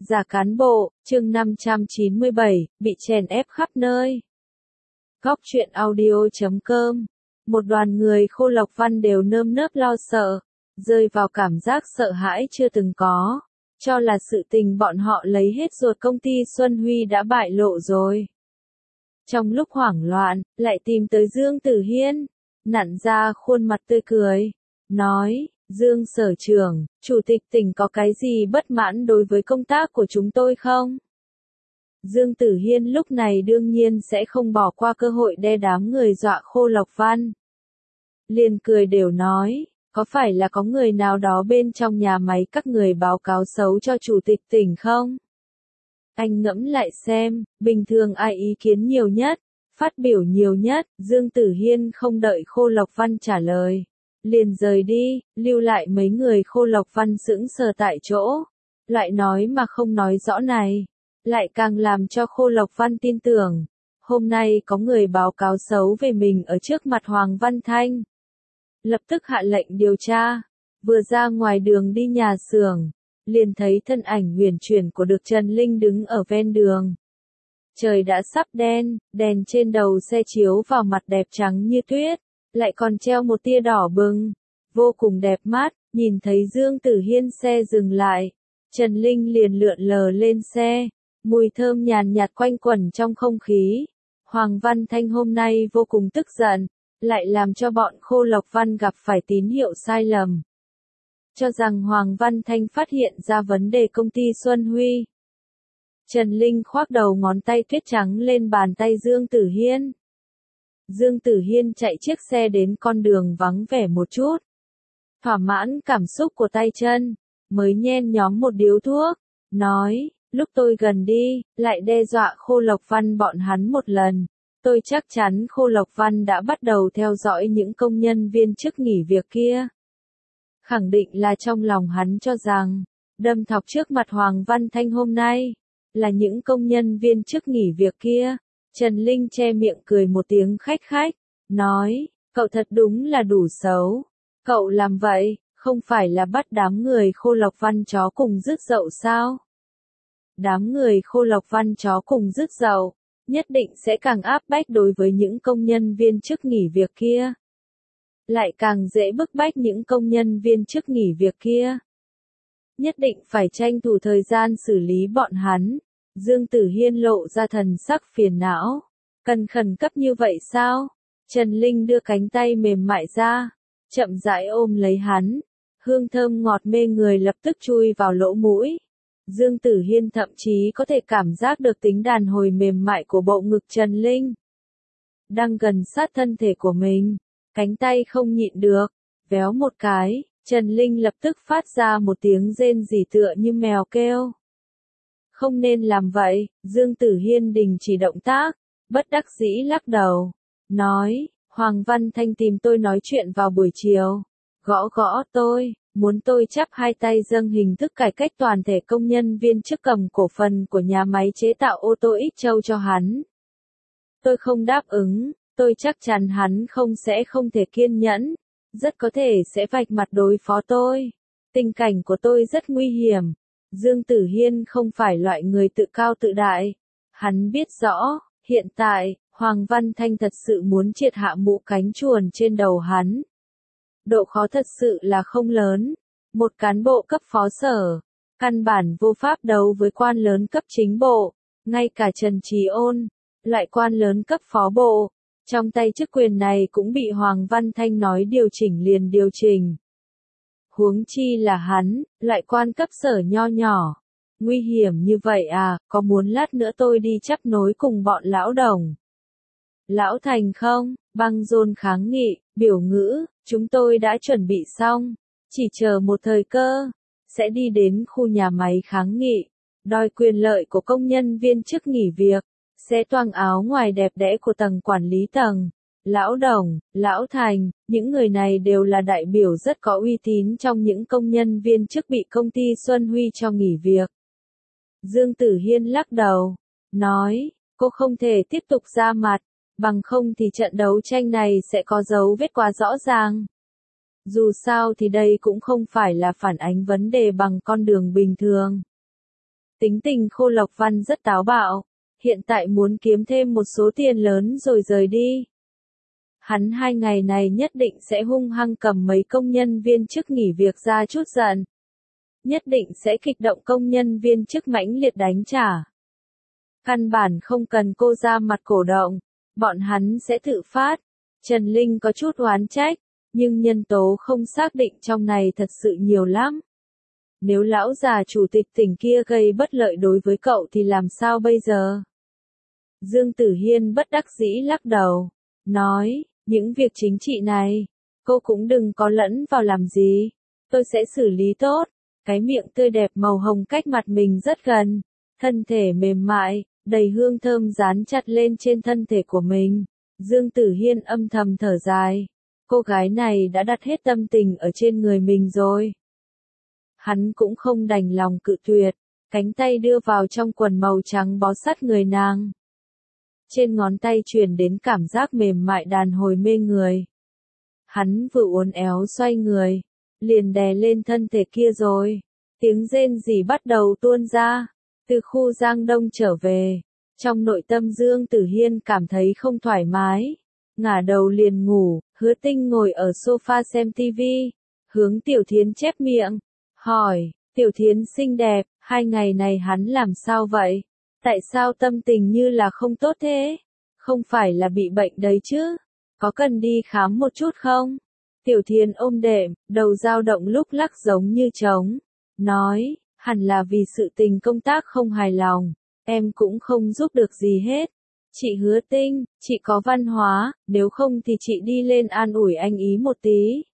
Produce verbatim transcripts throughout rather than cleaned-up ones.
Giả cán bộ, chương năm trăm chín mươi bảy, bị chèn ép khắp nơi. Góc truyện audio chấm com. Một đoàn người Khô Lộc Văn đều nơm nớp lo sợ, rơi vào cảm giác sợ hãi chưa từng có, cho là sự tình bọn họ lấy hết ruột công ty Xuân Huy đã bại lộ rồi. Trong lúc hoảng loạn, lại tìm tới Dương Tử Hiên, nặn ra khuôn mặt tươi cười, nói, Dương Sở Trưởng, Chủ tịch tỉnh có cái gì bất mãn đối với công tác của chúng tôi không? Dương Tử Hiên lúc này đương nhiên sẽ không bỏ qua cơ hội đe đám người dọa Khô Lộc Văn. Liền cười đều nói, có phải là có người nào đó bên trong nhà máy các người báo cáo xấu cho Chủ tịch tỉnh không? Anh ngẫm lại xem, bình thường ai ý kiến nhiều nhất, phát biểu nhiều nhất, Dương Tử Hiên không đợi Khô Lộc Văn trả lời. Liền rời đi, lưu lại mấy người Khô Lộc Văn sững sờ tại chỗ. Loại nói mà không nói rõ này, lại càng làm cho Khô Lộc Văn tin tưởng. Hôm nay có người báo cáo xấu về mình ở trước mặt Hoàng Văn Thanh. Lập tức hạ lệnh điều tra, vừa ra ngoài đường đi nhà xưởng, liền thấy thân ảnh huyền chuyển của Được Trần Linh đứng ở ven đường. Trời đã sắp đen, đèn trên đầu xe chiếu vào mặt đẹp trắng như tuyết, lại còn treo một tia đỏ bừng, vô cùng đẹp mắt. Nhìn thấy Dương Tử Hiên xe dừng lại, Trần Linh liền lượn lờ lên xe, mùi thơm nhàn nhạt quanh quẩn trong không khí. Hoàng Văn Thanh hôm nay vô cùng tức giận, lại làm cho bọn Khô Lộc Văn gặp phải tín hiệu sai lầm. Cho rằng Hoàng Văn Thanh phát hiện ra vấn đề công ty Xuân Huy. Trần Linh khoác đầu ngón tay tuyết trắng lên bàn tay Dương Tử Hiên. Dương Tử Hiên chạy chiếc xe đến con đường vắng vẻ một chút. Thỏa mãn cảm xúc của tay chân, mới nhen nhóm một điếu thuốc, nói, lúc tôi gần đi, lại đe dọa Khô Lộc Văn bọn hắn một lần. Tôi chắc chắn Khô Lộc Văn đã bắt đầu theo dõi những công nhân viên chức nghỉ việc kia. Khẳng định là trong lòng hắn cho rằng, đâm thọc trước mặt Hoàng Văn Thanh hôm nay, là những công nhân viên chức nghỉ việc kia. Trần Linh che miệng cười một tiếng khách khách, nói, cậu thật đúng là đủ xấu. Cậu làm vậy, không phải là bắt đám người Khô Lộc Văn chó cùng rước dậu sao? Đám người Khô Lộc Văn chó cùng rước dậu, nhất định sẽ càng áp bách đối với những công nhân viên chức nghỉ việc kia. Lại càng dễ bức bách những công nhân viên chức nghỉ việc kia. Nhất định phải tranh thủ thời gian xử lý bọn hắn. Dương Tử Hiên lộ ra thần sắc phiền não. Cần khẩn cấp như vậy sao? Trần Linh đưa cánh tay mềm mại ra, chậm rãi ôm lấy hắn. Hương thơm ngọt mê người lập tức chui vào lỗ mũi. Dương Tử Hiên thậm chí có thể cảm giác được tính đàn hồi mềm mại của bộ ngực Trần Linh. Đang gần sát thân thể của mình, cánh tay không nhịn được, véo một cái, Trần Linh lập tức phát ra một tiếng rên rỉ tựa như mèo kêu. Không nên làm vậy, Dương Tử Hiên đình chỉ động tác, bất đắc dĩ lắc đầu, nói, Hoàng Văn Thanh tìm tôi nói chuyện vào buổi chiều, gõ gõ tôi, muốn tôi chắp hai tay dâng hình thức cải cách toàn thể công nhân viên chức cầm cổ phần của nhà máy chế tạo ô tô Ích Châu cho hắn. Tôi không đáp ứng, tôi chắc chắn hắn không sẽ không thể kiên nhẫn, rất có thể sẽ vạch mặt đối phó tôi. Tình cảnh của tôi rất nguy hiểm. Dương Tử Hiên không phải loại người tự cao tự đại. Hắn biết rõ, hiện tại, Hoàng Văn Thanh thật sự muốn triệt hạ mũ cánh chuồn trên đầu hắn. Độ khó thật sự là không lớn. Một cán bộ cấp phó sở, căn bản vô pháp đấu với quan lớn cấp chính bộ, ngay cả Trần Trí Ôn, loại quan lớn cấp phó bộ, trong tay chức quyền này cũng bị Hoàng Văn Thanh nói điều chỉnh liền điều chỉnh. Huống chi là hắn, loại quan cấp sở nho nhỏ. Nguy hiểm như vậy à, có muốn lát nữa tôi đi chấp nối cùng bọn lão Đồng? Lão Thành không? Băng Rôn kháng nghị, biểu ngữ, chúng tôi đã chuẩn bị xong, chỉ chờ một thời cơ, sẽ đi đến khu nhà máy kháng nghị, đòi quyền lợi của công nhân viên chức nghỉ việc, sẽ toang áo ngoài đẹp đẽ của tầng quản lý tầng. Lão Đồng, Lão Thành, những người này đều là đại biểu rất có uy tín trong những công nhân viên chức bị công ty Xuân Huy cho nghỉ việc. Dương Tử Hiên lắc đầu, nói, cô không thể tiếp tục ra mặt, bằng không thì trận đấu tranh này sẽ có dấu vết quá rõ ràng. Dù sao thì đây cũng không phải là phản ánh vấn đề bằng con đường bình thường. Tính tình Khô Lộc Văn rất táo bạo, hiện tại muốn kiếm thêm một số tiền lớn rồi rời đi. Hắn hai ngày này nhất định sẽ hung hăng cầm mấy công nhân viên chức nghỉ việc ra chút giận. Nhất định sẽ kích động công nhân viên chức mãnh liệt đánh trả. Căn bản không cần cô ra mặt cổ động, bọn hắn sẽ tự phát. Trần Linh có chút oán trách, nhưng nhân tố không xác định trong này thật sự nhiều lắm. Nếu lão già chủ tịch tỉnh kia gây bất lợi đối với cậu thì làm sao bây giờ? Dương Tử Hiên bất đắc dĩ lắc đầu, nói, những việc chính trị này, cô cũng đừng có lẫn vào làm gì, tôi sẽ xử lý tốt. Cái miệng tươi đẹp màu hồng cách mặt mình rất gần, thân thể mềm mại, đầy hương thơm dán chặt lên trên thân thể của mình. Dương Tử Hiên âm thầm thở dài, cô gái này đã đặt hết tâm tình ở trên người mình rồi. Hắn cũng không đành lòng cự tuyệt, cánh tay đưa vào trong quần màu trắng bó sát người nàng. Trên ngón tay truyền đến cảm giác mềm mại đàn hồi mê người. Hắn vừa uốn éo xoay người, liền đè lên thân thể kia rồi. Tiếng rên rỉ bắt đầu tuôn ra, từ khu Giang Đông trở về. Trong nội tâm Dương Tử Hiên cảm thấy không thoải mái, ngả đầu liền ngủ. Hứa Tinh ngồi ở sofa xem tivi, hướng Tiểu Thiến chép miệng, hỏi, Tiểu Thiến xinh đẹp, hai ngày này hắn làm sao vậy? Tại sao tâm tình như là không tốt thế? Không phải là bị bệnh đấy chứ? Có cần đi khám một chút không? Tiểu Thiến ôm đệm, đầu dao động lúc lắc giống như trống, nói, hẳn là vì sự tình công tác không hài lòng, em cũng không giúp được gì hết. Chị Hứa Tinh, chị có văn hóa, nếu không thì chị đi lên an ủi anh ý một tí.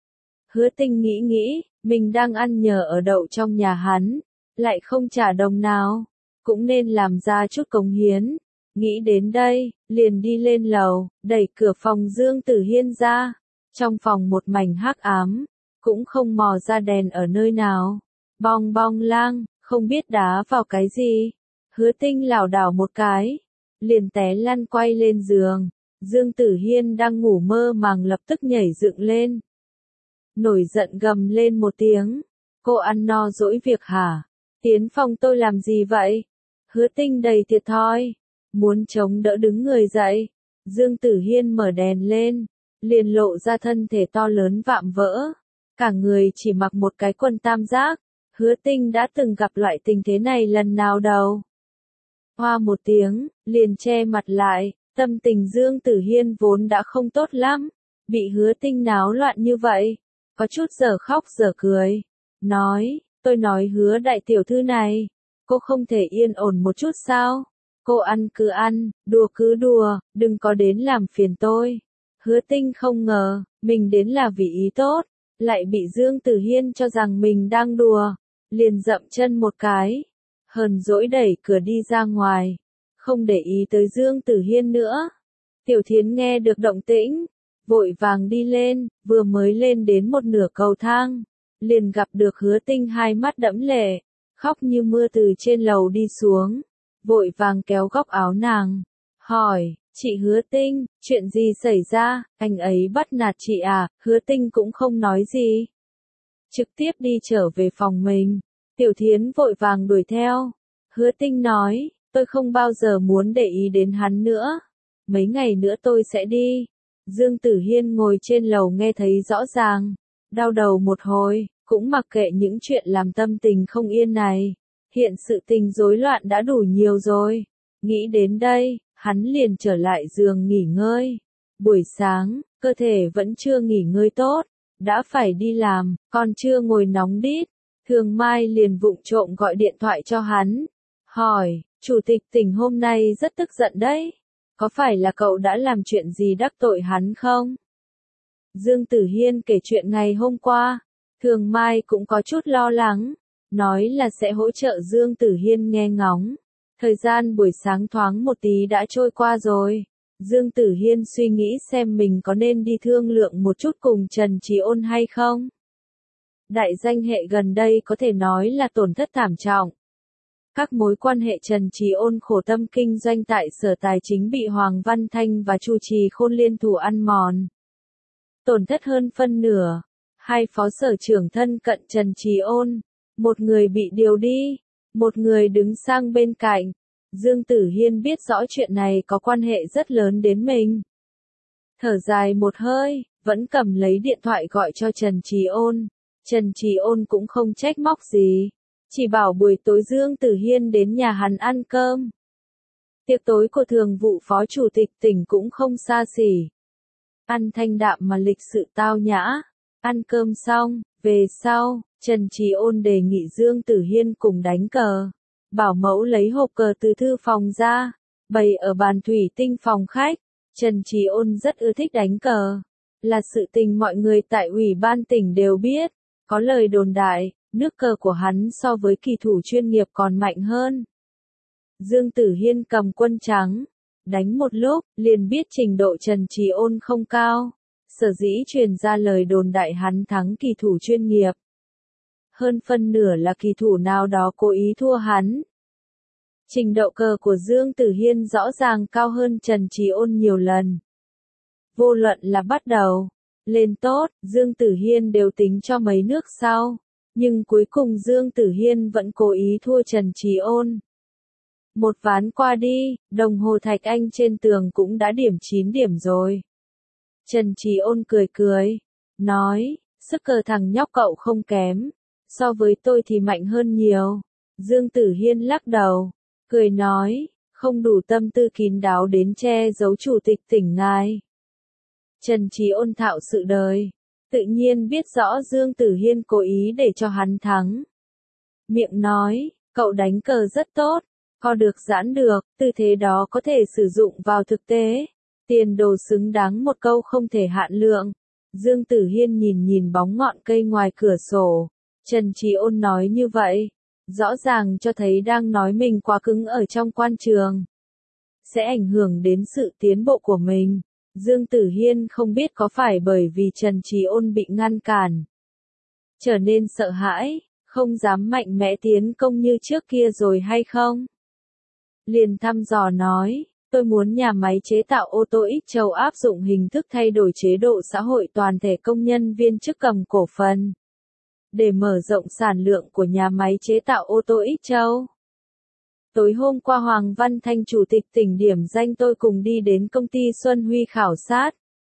Hứa Tinh nghĩ nghĩ, mình đang ăn nhờ ở đậu trong nhà hắn, lại không trả đồng nào, cũng nên làm ra chút cống hiến. Nghĩ đến đây, liền đi lên lầu, đẩy cửa phòng Dương Tử Hiên ra. Trong phòng một mảnh hắc ám, cũng không mò ra đèn ở nơi nào. Bong bong lang, không biết đá vào cái gì. Hứa Tinh lảo đảo một cái, liền té lăn quay lên giường. Dương Tử Hiên đang ngủ mơ màng lập tức nhảy dựng lên. Nổi giận gầm lên một tiếng. Cô ăn no dỗi việc hả? Tiến phòng tôi làm gì vậy? Hứa Tinh đầy thiệt thòi, muốn chống đỡ đứng người dậy. Dương Tử Hiên mở đèn lên, liền lộ ra thân thể to lớn vạm vỡ. Cả người chỉ mặc một cái quần tam giác. Hứa Tinh đã từng gặp loại tình thế này lần nào đâu. Hoa một tiếng, liền che mặt lại, tâm tình Dương Tử Hiên vốn đã không tốt lắm. Bị Hứa Tinh náo loạn như vậy, có chút giờ khóc giờ cười. Nói, tôi nói Hứa đại tiểu thư này, cô không thể yên ổn một chút sao? Cô ăn cứ ăn, đùa cứ đùa, đừng có đến làm phiền tôi. Hứa Tinh không ngờ, mình đến là vì ý tốt, lại bị Dương Tử Hiên cho rằng mình đang đùa, liền dậm chân một cái, hờn dỗi đẩy cửa đi ra ngoài, không để ý tới Dương Tử Hiên nữa. Tiểu Thiến nghe được động tĩnh, vội vàng đi lên, vừa mới lên đến một nửa cầu thang, liền gặp được Hứa Tinh hai mắt đẫm lệ, khóc như mưa từ trên lầu đi xuống, vội vàng kéo góc áo nàng, hỏi, chị Hứa Tinh, chuyện gì xảy ra, anh ấy bắt nạt chị à? Hứa Tinh cũng không nói gì, trực tiếp đi trở về phòng mình. Tiểu Thiến vội vàng đuổi theo. Hứa Tinh nói, tôi không bao giờ muốn để ý đến hắn nữa, mấy ngày nữa tôi sẽ đi. Dương Tử Hiên ngồi trên lầu nghe thấy rõ ràng, đau đầu một hồi, cũng mặc kệ những chuyện làm tâm tình không yên này. Hiện sự tình rối loạn đã đủ nhiều rồi. Nghĩ đến đây, hắn liền trở lại giường nghỉ ngơi. Buổi sáng, cơ thể vẫn chưa nghỉ ngơi tốt, đã phải đi làm, còn chưa ngồi nóng đít. Thường Mai liền vụng trộm gọi điện thoại cho hắn, hỏi, chủ tịch tỉnh hôm nay rất tức giận đấy, có phải là cậu đã làm chuyện gì đắc tội hắn không? Dương Tử Hiên kể chuyện ngày hôm qua, Thường Mai cũng có chút lo lắng, nói là sẽ hỗ trợ Dương Tử Hiên nghe ngóng. Thời gian buổi sáng thoáng một tí đã trôi qua rồi, Dương Tử Hiên suy nghĩ xem mình có nên đi thương lượng một chút cùng Trần Trì Ôn hay không. Đại danh hệ gần đây có thể nói là tổn thất thảm trọng. Các mối quan hệ Trần Trì Ôn khổ tâm kinh doanh tại Sở Tài chính bị Hoàng Văn Thanh và Chu Trì Khôn liên thủ ăn mòn. Tổn thất hơn phân nửa. Hai phó sở trưởng thân cận Trần Trì Ôn, một người bị điều đi, Một người đứng sang bên cạnh. Dương Tử Hiên biết rõ chuyện này có quan hệ rất lớn đến mình. Thở dài một hơi, vẫn cầm lấy điện thoại gọi cho Trần Trì Ôn. Trần Trì Ôn cũng không trách móc gì. Chỉ bảo buổi tối Dương Tử Hiên đến nhà hắn ăn cơm. Tiệc tối của thường vụ phó chủ tịch tỉnh cũng không xa xỉ. Ăn thanh đạm mà lịch sự tao nhã. Ăn cơm xong, về sau, Trần Trì Ôn đề nghị Dương Tử Hiên cùng đánh cờ. Bảo mẫu lấy hộp cờ từ thư phòng ra, bày ở bàn thủy tinh phòng khách. Trần Trì Ôn rất ưa thích đánh cờ. Là sự tình mọi người tại ủy ban tỉnh đều biết. Có lời đồn đại, nước cờ của hắn so với kỳ thủ chuyên nghiệp còn mạnh hơn. Dương Tử Hiên cầm quân trắng. Đánh một lúc, liền biết trình độ Trần Trì Ôn không cao. Sở dĩ truyền ra lời đồn đại hắn thắng kỳ thủ chuyên nghiệp. Hơn phân nửa là kỳ thủ nào đó cố ý thua hắn. Trình độ cờ của Dương Tử Hiên rõ ràng cao hơn Trần Trì Ôn nhiều lần. Vô luận là bắt đầu, lên tốt, Dương Tử Hiên đều tính cho mấy nước sau. Nhưng cuối cùng Dương Tử Hiên vẫn cố ý thua Trần Trì Ôn. Một ván qua đi, đồng hồ thạch anh trên tường cũng đã điểm chín điểm rồi. Trần Trì Ôn cười cười, nói, sức cờ thằng nhóc cậu không kém, so với tôi thì mạnh hơn nhiều. Dương Tử Hiên lắc đầu, cười nói, không đủ tâm tư kín đáo đến che giấu chủ tịch tỉnh ngài. Trần Trì Ôn thạo sự đời, tự nhiên biết rõ Dương Tử Hiên cố ý để cho hắn thắng. Miệng nói, cậu đánh cờ rất tốt, co được giãn được, tư thế đó có thể sử dụng vào thực tế. Tiền đồ xứng đáng một câu không thể hạn lượng. Dương Tử Hiên nhìn nhìn bóng ngọn cây ngoài cửa sổ. Trần Trì Ôn nói như vậy, rõ ràng cho thấy đang nói mình quá cứng ở trong quan trường. Sẽ ảnh hưởng đến sự tiến bộ của mình. Dương Tử Hiên không biết có phải bởi vì Trần Trì Ôn bị ngăn cản, trở nên sợ hãi, không dám mạnh mẽ tiến công như trước kia rồi hay không? Liền thăm dò nói, tôi muốn nhà máy chế tạo ô tô X Châu áp dụng hình thức thay đổi chế độ xã hội toàn thể công nhân viên chức cầm cổ phần. Để mở rộng sản lượng của nhà máy chế tạo ô tô X Châu. Tối hôm qua Hoàng Văn Thanh chủ tịch tỉnh điểm danh tôi cùng đi đến công ty Xuân Huy khảo sát.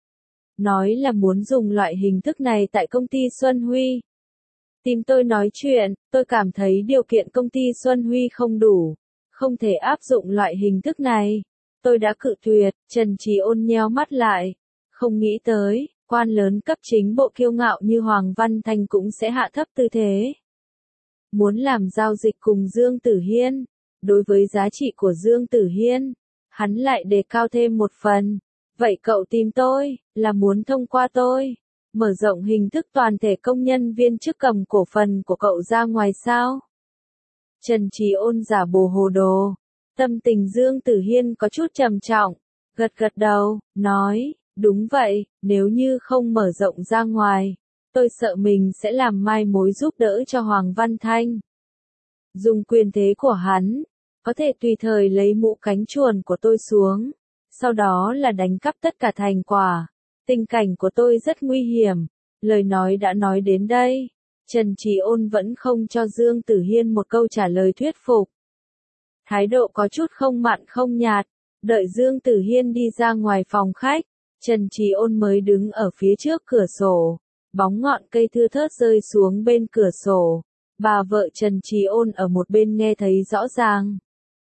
Nói là muốn dùng loại hình thức này tại công ty Xuân Huy. Tìm tôi nói chuyện, tôi cảm thấy điều kiện công ty Xuân Huy không đủ, không thể áp dụng loại hình thức này. Tôi đã cự tuyệt. Trần Trì Ôn nheo mắt lại. Không nghĩ tới, quan lớn cấp chính bộ kiêu ngạo như Hoàng Văn Thanh cũng sẽ hạ thấp tư thế. Muốn làm giao dịch cùng Dương Tử Hiên. Đối với giá trị của Dương Tử Hiên, hắn lại đề cao thêm một phần. Vậy cậu tìm tôi, là muốn thông qua tôi, mở rộng hình thức toàn thể công nhân viên chức cầm cổ phần của cậu ra ngoài sao? Trần Trì Ôn giả bồ hồ đồ. Tâm tình Dương Tử Hiên có chút trầm trọng, gật gật đầu, nói, đúng vậy, nếu như không mở rộng ra ngoài, tôi sợ mình sẽ làm mai mối giúp đỡ cho Hoàng Văn Thanh. Dùng quyền thế của hắn, có thể tùy thời lấy mũ cánh chuồn của tôi xuống, sau đó là đánh cắp tất cả thành quả. Tình cảnh của tôi rất nguy hiểm. Lời nói đã nói đến đây, Trần Trì Ôn vẫn không cho Dương Tử Hiên một câu trả lời thuyết phục. Thái độ có chút không mặn không nhạt, đợi Dương Tử Hiên đi ra ngoài phòng khách, Trần Trì Ôn mới đứng ở phía trước cửa sổ, bóng ngọn cây thưa thớt rơi xuống bên cửa sổ. Bà vợ Trần Trì Ôn ở một bên nghe thấy rõ ràng.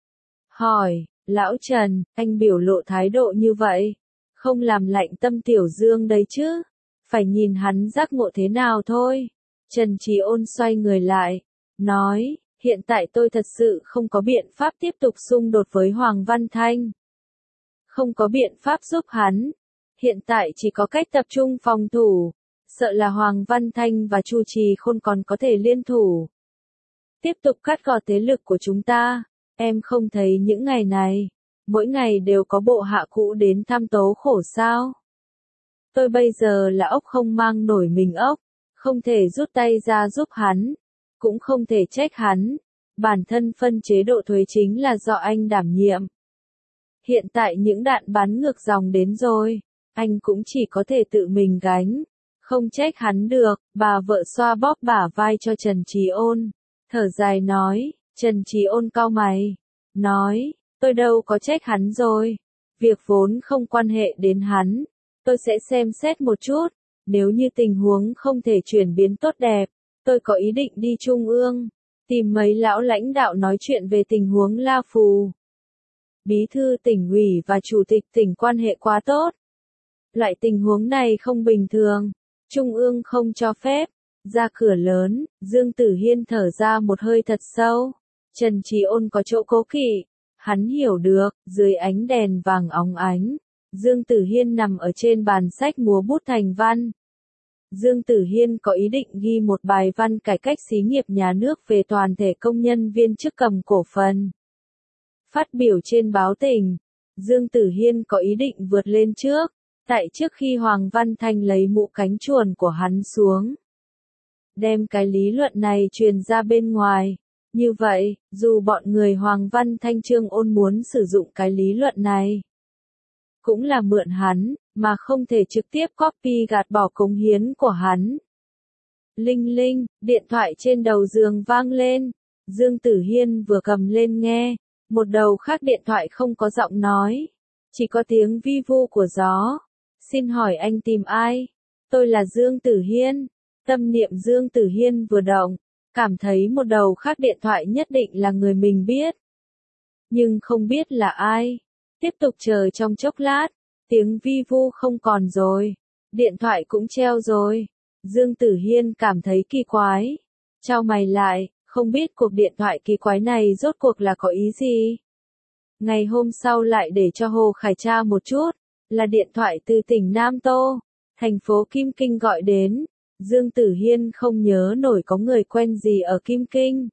Hỏi, lão Trần, anh biểu lộ thái độ như vậy, không làm lạnh tâm Tiểu Dương đấy chứ, phải nhìn hắn giác ngộ thế nào thôi. Trần Trì Ôn xoay người lại, nói, hiện tại tôi thật sự không có biện pháp tiếp tục xung đột với Hoàng Văn Thanh. Không có biện pháp giúp hắn, hiện tại chỉ có cách tập trung phòng thủ, sợ là Hoàng Văn Thanh và Chu Trì Khôn còn có thể liên thủ. Tiếp tục cắt gọt thế lực của chúng ta, em không thấy những ngày này, mỗi ngày đều có bộ hạ cũ đến thăm tố khổ sao. Tôi bây giờ là ốc không mang nổi mình ốc, không thể rút tay ra giúp hắn, cũng không thể trách hắn, bản thân phân chế độ thuế chính là do anh đảm nhiệm. Hiện tại những đạn bắn ngược dòng đến rồi, anh cũng chỉ có thể tự mình gánh, không trách hắn được. Bà vợ xoa bóp bả vai cho Trần Trì Ôn, thở dài nói, Trần Trí Ôn cau mày, nói, tôi đâu có trách hắn rồi. Việc vốn không quan hệ đến hắn, tôi sẽ xem xét một chút, nếu như tình huống không thể chuyển biến tốt đẹp, tôi có ý định đi Trung ương, tìm mấy lão lãnh đạo nói chuyện về tình huống La Phù. Bí thư tỉnh ủy và chủ tịch tỉnh quan hệ quá tốt. Loại tình huống này không bình thường, Trung ương không cho phép. Ra cửa lớn, Dương Tử Hiên thở ra một hơi thật sâu. Trần Trí Ôn có chỗ cố kỵ, hắn hiểu được, dưới ánh đèn vàng óng ánh, Dương Tử Hiên nằm ở trên bàn sách múa bút thành văn. Dương Tử Hiên có ý định ghi một bài văn cải cách xí nghiệp nhà nước về toàn thể công nhân viên chức cầm cổ phần. Phát biểu trên báo tỉnh, Dương Tử Hiên có ý định vượt lên trước, tại trước khi Hoàng Văn Thanh lấy mũ cánh chuồn của hắn xuống. Đem cái lý luận này truyền ra bên ngoài. Như vậy, dù bọn người Hoàng Văn Thanh Trương Ôn muốn sử dụng cái lý luận này, cũng là mượn hắn, mà không thể trực tiếp copy gạt bỏ cống hiến của hắn. Linh linh, điện thoại trên đầu giường vang lên. Dương Tử Hiên vừa cầm lên nghe, một đầu khác điện thoại không có giọng nói, chỉ có tiếng vi vu của gió. Xin hỏi anh tìm ai? Tôi là Dương Tử Hiên. Tâm niệm Dương Tử Hiên vừa động, cảm thấy một đầu khác điện thoại nhất định là người mình biết. Nhưng không biết là ai. Tiếp tục chờ trong chốc lát, tiếng vi vu không còn rồi. Điện thoại cũng treo rồi. Dương Tử Hiên cảm thấy kỳ quái. Chau mày lại, không biết cuộc điện thoại kỳ quái này rốt cuộc là có ý gì. Ngày hôm sau lại để cho Hồ Khải tra một chút, là điện thoại từ tỉnh Nam Tô, thành phố Kim Kinh gọi đến. Dương Tử Hiên không nhớ nổi có người quen gì ở Kim Kinh.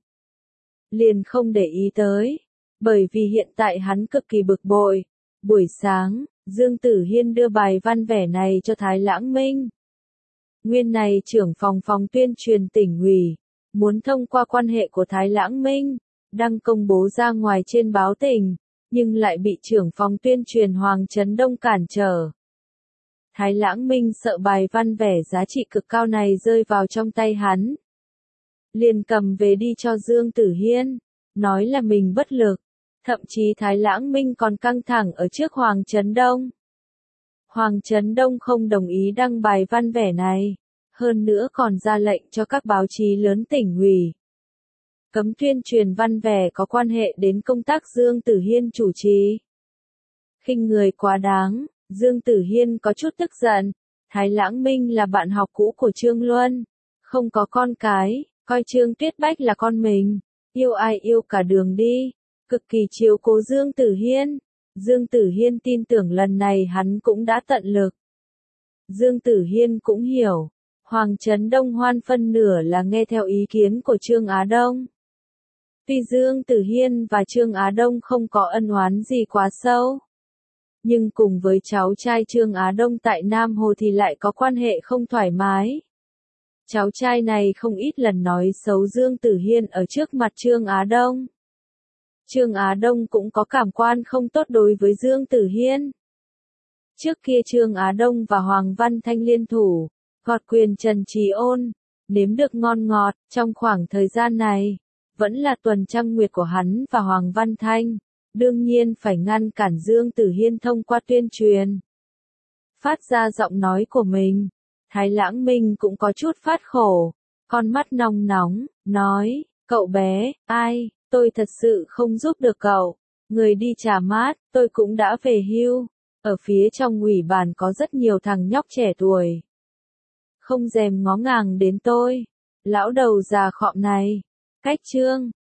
Liền không để ý tới, bởi vì hiện tại hắn cực kỳ bực bội. Buổi sáng, Dương Tử Hiên đưa bài văn vẻ này cho Thái Lãng Minh. Nguyên này trưởng phòng phòng tuyên truyền tỉnh ủy, muốn thông qua quan hệ của Thái Lãng Minh, đăng công bố ra ngoài trên báo tỉnh, nhưng lại bị trưởng phòng tuyên truyền Hoàng Trấn Đông cản trở. Thái Lãng Minh sợ bài văn vẻ giá trị cực cao này rơi vào trong tay hắn. Liền cầm về đi cho Dương Tử Hiên, nói là mình bất lực. Thậm chí Thái Lãng Minh còn căng thẳng ở trước Hoàng Trấn Đông. Hoàng Trấn Đông không đồng ý đăng bài văn vẻ này, hơn nữa còn ra lệnh cho các báo chí lớn tỉnh ủy cấm tuyên truyền văn vẻ có quan hệ đến công tác Dương Tử Hiên chủ trì. Khinh người quá đáng. Dương Tử Hiên có chút tức giận, Thái Lãng Minh là bạn học cũ của Trương Luân, không có con cái, coi Trương Tuyết Bách là con mình, yêu ai yêu cả đường đi, cực kỳ chiếu cố Dương Tử Hiên. Dương Tử Hiên tin tưởng lần này hắn cũng đã tận lực. Dương Tử Hiên cũng hiểu, Hoàng Trấn Đông hoan phân nửa là nghe theo ý kiến của Trương Á Đông. Tuy Dương Tử Hiên và Trương Á Đông không có ân oán gì quá sâu, nhưng cùng với cháu trai Trương Á Đông tại Nam Hồ thì lại có quan hệ không thoải mái. Cháu trai này không ít lần nói xấu Dương Tử Hiên ở trước mặt Trương Á Đông. Trương Á Đông cũng có cảm quan không tốt đối với Dương Tử Hiên. Trước kia Trương Á Đông và Hoàng Văn Thanh liên thủ, gọt quyền Trần Trí Ôn, nếm được ngon ngọt. Trong khoảng thời gian này, vẫn là tuần trăng nguyệt của hắn và Hoàng Văn Thanh. Đương nhiên phải ngăn cản Dương Tử Hiên thông qua tuyên truyền, phát ra giọng nói của mình. Thái Lãng Minh cũng có chút phát khổ, con mắt nóng nóng, nói, cậu bé, ai, tôi thật sự không giúp được cậu, người đi trà mát, tôi cũng đã về hưu, ở phía trong ủy ban có rất nhiều thằng nhóc trẻ tuổi, không dèm ngó ngàng đến tôi, lão đầu già khọm này, cách Trương